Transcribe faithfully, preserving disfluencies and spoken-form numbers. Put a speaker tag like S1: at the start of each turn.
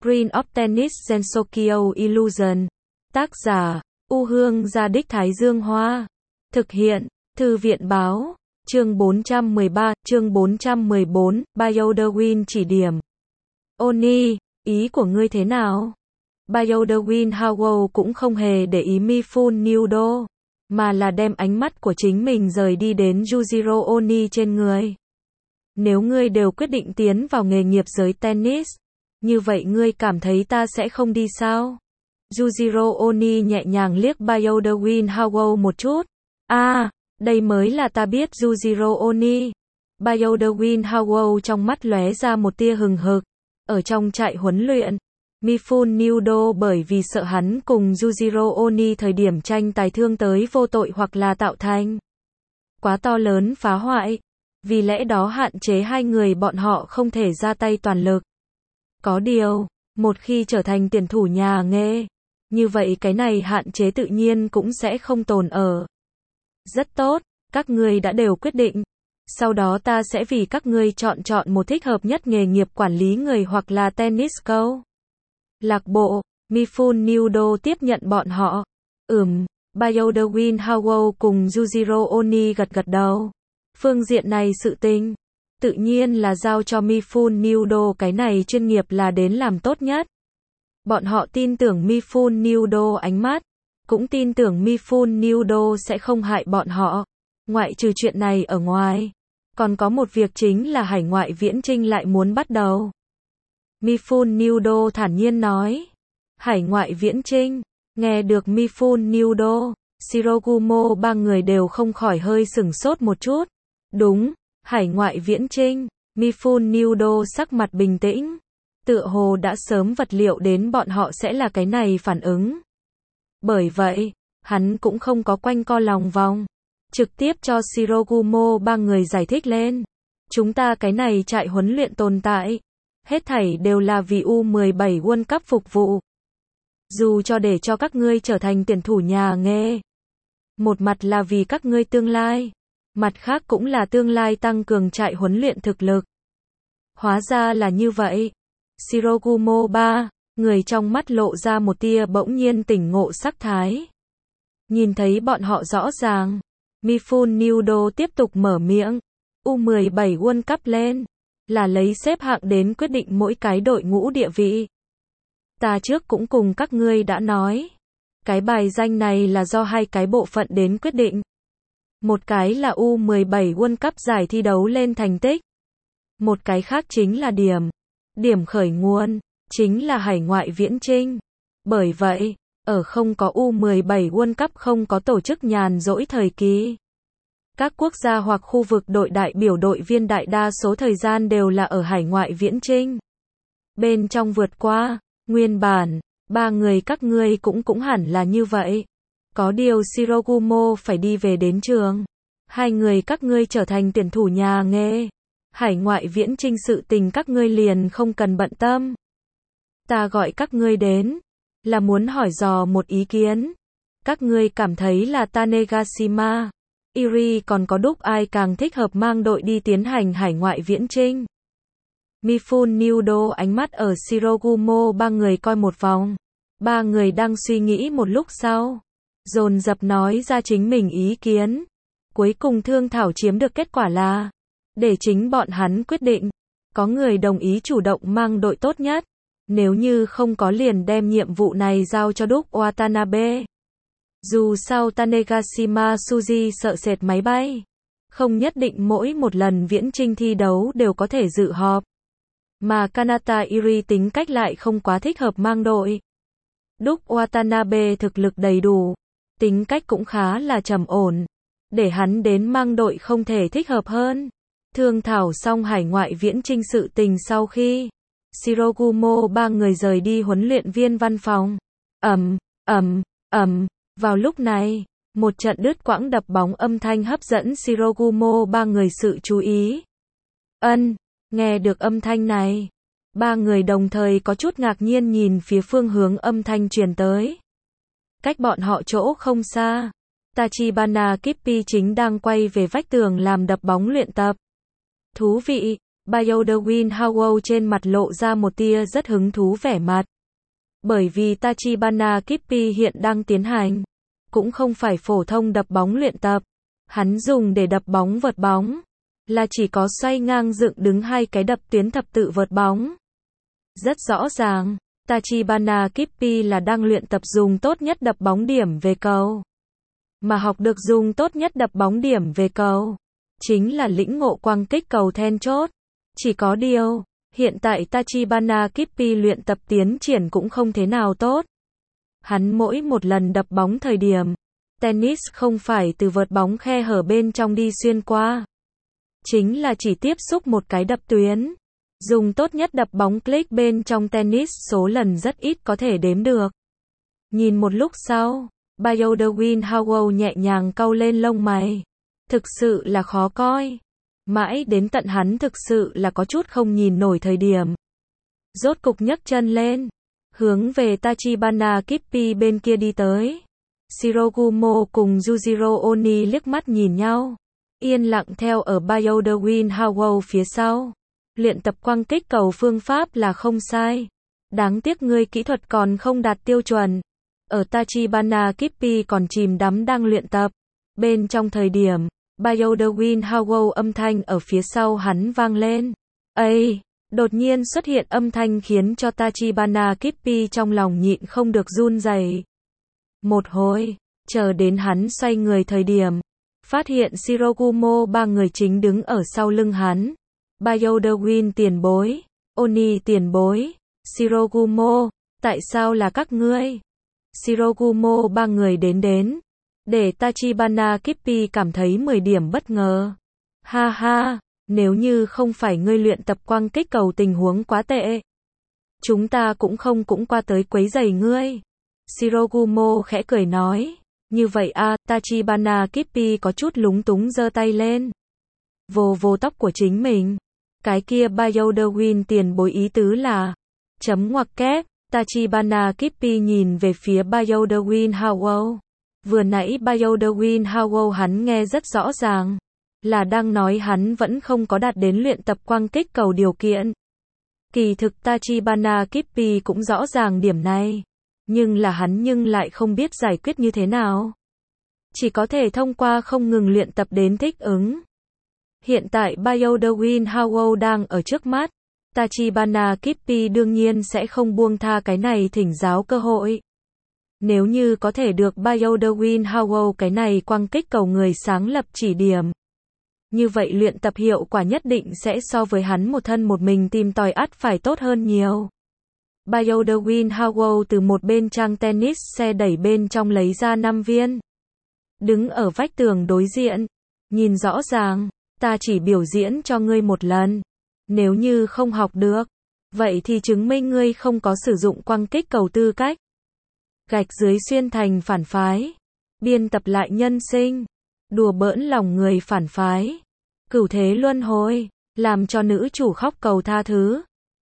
S1: Screen of Tennis Gensokyo Illusion. Tác giả, U Hương Gia Đích Thái Dương Hoa. Thực hiện, Thư viện Báo. Chương bốn trăm mười ba, chương bốn trăm mười bốn, Bioderwin chỉ điểm. Oni, ý của ngươi thế nào? Bioderwin Howell cũng không hề để ý Mifune Nudo, mà là đem ánh mắt của chính mình rời đi đến Yujiro Oni trên người. Nếu ngươi đều quyết định tiến vào nghề nghiệp giới tennis, như vậy ngươi cảm thấy ta sẽ không đi sao? Yujiro Oni nhẹ nhàng liếc Bioderwin Howell một chút. À, đây mới là ta biết Yujiro Oni. Bioderwin Howell trong mắt lóe ra một tia hừng hực. Ở trong trại huấn luyện, Mifune Nudo bởi vì sợ hắn cùng Yujiro Oni thời điểm tranh tài thương tới vô tội hoặc là tạo thành quá to lớn phá hoại, vì lẽ đó hạn chế hai người bọn họ không thể ra tay toàn lực. Có điều, một khi trở thành tuyển thủ nhà nghề, như vậy cái này hạn chế tự nhiên cũng sẽ không tồn ở. Rất tốt, các ngươi đã đều quyết định. Sau đó ta sẽ vì các ngươi chọn chọn một thích hợp nhất nghề nghiệp quản lý người hoặc là tennis câu lạc bộ. Mifune Nudo tiếp nhận bọn họ. Ừm, Bioderwin Howell cùng Yujiro Oni gật gật đầu. Phương diện này sự tình, tự nhiên là giao cho Mifune Nudo, cái này chuyên nghiệp là đến làm tốt nhất. Bọn họ tin tưởng Mifune Nudo ánh mắt, cũng tin tưởng Mifune Nudo sẽ không hại bọn họ. Ngoại trừ chuyện này ở ngoài, còn có một việc chính là hải ngoại viễn chinh lại muốn bắt đầu. Mifune Nudo thản nhiên nói. Hải ngoại viễn chinh, nghe được Mifune Nudo, Shirogumo ba người đều không khỏi hơi sửng sốt một chút. Đúng, hải ngoại viễn chinh. Mifune Nudo sắc mặt bình tĩnh, tựa hồ đã sớm vật liệu đến bọn họ sẽ là cái này phản ứng. Bởi vậy, hắn cũng không có quanh co lòng vòng, trực tiếp cho Shirogumo ba người giải thích lên. Chúng ta cái này trại huấn luyện tồn tại, hết thảy đều là vì U mười bảy World Cup phục vụ. Dù cho để cho các ngươi trở thành tuyển thủ nhà nghề, một mặt là vì các ngươi tương lai, mặt khác cũng là tương lai tăng cường trại huấn luyện thực lực. Hóa ra là như vậy. Shirogumo ba người trong mắt lộ ra một tia bỗng nhiên tỉnh ngộ sắc thái. Nhìn thấy bọn họ rõ ràng, Mifune Nudo tiếp tục mở miệng. U mười bảy World Cup lên, là lấy xếp hạng đến quyết định mỗi cái đội ngũ địa vị. Ta trước cũng cùng các ngươi đã nói, cái bài danh này là do hai cái bộ phận đến quyết định. Một cái là U mười bảy World Cup giải thi đấu lên thành tích. Một cái khác chính là điểm. Điểm khởi nguồn, chính là hải ngoại viễn chinh. Bởi vậy, ở không có U mười bảy World Cup không có tổ chức nhàn rỗi thời kỳ. Các quốc gia hoặc khu vực đội đại biểu đội viên đại đa số thời gian đều là ở hải ngoại viễn chinh. Bên trong vượt qua, nguyên bản, ba người các ngươi cũng cũng hẳn là như vậy. Có điều Shirogumo phải đi về đến trường. Hai người các ngươi trở thành tuyển thủ nhà nghề. Hải ngoại viễn chinh sự tình các ngươi liền không cần bận tâm. Ta gọi các ngươi đến, là muốn hỏi dò một ý kiến. Các ngươi cảm thấy là Tanegashima, Iri còn có đúc ai càng thích hợp mang đội đi tiến hành hải ngoại viễn chinh? Mifune Nudo ánh mắt ở Shirogumo ba người coi một vòng. Ba người đang suy nghĩ một lúc sau, dồn dập nói ra chính mình ý kiến. Cuối cùng thương thảo chiếm được kết quả là, để chính bọn hắn quyết định. Có người đồng ý chủ động mang đội tốt nhất. Nếu như không có liền đem nhiệm vụ này giao cho Đúc Watanabe. Dù sao Tanegashima Suji sợ sệt máy bay, không nhất định mỗi một lần viễn chinh thi đấu đều có thể dự họp. Mà Kanata Iri tính cách lại không quá thích hợp mang đội. Đúc Watanabe thực lực đầy đủ, tính cách cũng khá là trầm ổn. Để hắn đến mang đội không thể thích hợp hơn. Thương thảo xong hải ngoại viễn chinh sự tình sau khi Shirogumo ba người rời đi huấn luyện viên văn phòng. Ầm, ầm, ầm. Vào lúc này, một trận đứt quãng đập bóng âm thanh hấp dẫn Shirogumo ba người sự chú ý. Ân, nghe được âm thanh này, ba người đồng thời có chút ngạc nhiên nhìn phía phương hướng âm thanh truyền tới. Cách bọn họ chỗ không xa, Tachibana Kippi chính đang quay về vách tường làm đập bóng luyện tập. Thú vị, Baldwin Howell trên mặt lộ ra một tia rất hứng thú vẻ mặt. Bởi vì Tachibana Kippi hiện đang tiến hành, cũng không phải phổ thông đập bóng luyện tập. Hắn dùng để đập bóng vợt bóng, là chỉ có xoay ngang dựng đứng hai cái đập tuyến thập tự vợt bóng. Rất rõ ràng, Tachibana Kippi là đang luyện tập dùng tốt nhất đập bóng điểm về cầu. Mà học được dùng tốt nhất đập bóng điểm về cầu, chính là lĩnh ngộ quăng kích cầu then chốt. Chỉ có điều, hiện tại Tachibana Kippi luyện tập tiến triển cũng không thế nào tốt. Hắn mỗi một lần đập bóng thời điểm, tennis không phải từ vợt bóng khe hở bên trong đi xuyên qua. Chính là chỉ tiếp xúc một cái đập tuyến. Dùng tốt nhất đập bóng click bên trong tennis số lần rất ít có thể đếm được. Nhìn một lúc sau, Baldwin Howell nhẹ nhàng cau lên lông mày. Thực sự là khó coi. Mãi đến tận hắn thực sự là có chút không nhìn nổi thời điểm. Rốt cục nhấc chân lên, hướng về Tachibana Kippi bên kia đi tới. Shirogumo cùng Yujiro Oni liếc mắt nhìn nhau, yên lặng theo ở Baldwin Howell phía sau. Luyện tập quăng kích cầu phương pháp là không sai. Đáng tiếc ngươi kỹ thuật còn không đạt tiêu chuẩn. Ở Tachibana Kippi còn chìm đắm đang luyện tập. Bên trong thời điểm, Baldwin Howell âm thanh ở phía sau hắn vang lên. Ây! Đột nhiên xuất hiện âm thanh khiến cho Tachibana Kippi trong lòng nhịn không được run rẩy. Một hồi, chờ đến hắn xoay người thời điểm, phát hiện Shirogumo ba người chính đứng ở sau lưng hắn. Baldwin tiền bối, Oni tiền bối, Shirogumo, tại sao là các ngươi? Shirogumo ba người đến đến, để Tachibana Kippi cảm thấy mười điểm bất ngờ. Ha ha, nếu như không phải ngươi luyện tập quăng kích cầu tình huống quá tệ, chúng ta cũng không cũng qua tới quấy rầy ngươi. Shirogumo khẽ cười nói. Như vậy a, Tachibana Kippi có chút lúng túng giơ tay lên, vồ vồ tóc của chính mình. Cái kia Baldwin tiền bối ý tứ là chấm ngoặc kép. Tachibana Kippi nhìn về phía Baldwin Howell. Vừa nãy Baldwin Howell hắn nghe rất rõ ràng, là đang nói hắn vẫn không có đạt đến luyện tập quăng kích cầu điều kiện. Kỳ thực Tachibana Kippi cũng rõ ràng điểm này, nhưng là hắn nhưng lại không biết giải quyết như thế nào. Chỉ có thể thông qua không ngừng luyện tập đến thích ứng. Hiện tại Baldwin Howell đang ở trước mắt, Tachibana Kippi đương nhiên sẽ không buông tha cái này thỉnh giáo cơ hội. Nếu như có thể được Baldwin Howell cái này quăng kích cầu người sáng lập chỉ điểm, như vậy luyện tập hiệu quả nhất định sẽ so với hắn một thân một mình tìm tòi ắt phải tốt hơn nhiều. Baldwin Howell từ một bên trang tennis xe đẩy bên trong lấy ra năm viên. Đứng ở vách tường đối diện, nhìn rõ ràng, ta chỉ biểu diễn cho ngươi một lần. Nếu như không học được, vậy thì chứng minh ngươi không có sử dụng quăng kích cầu tư cách. Gạch dưới xuyên thành phản phái, biên tập lại nhân sinh, đùa bỡn lòng người phản phái, cửu thế luân hồi, làm cho nữ chủ khóc cầu tha thứ.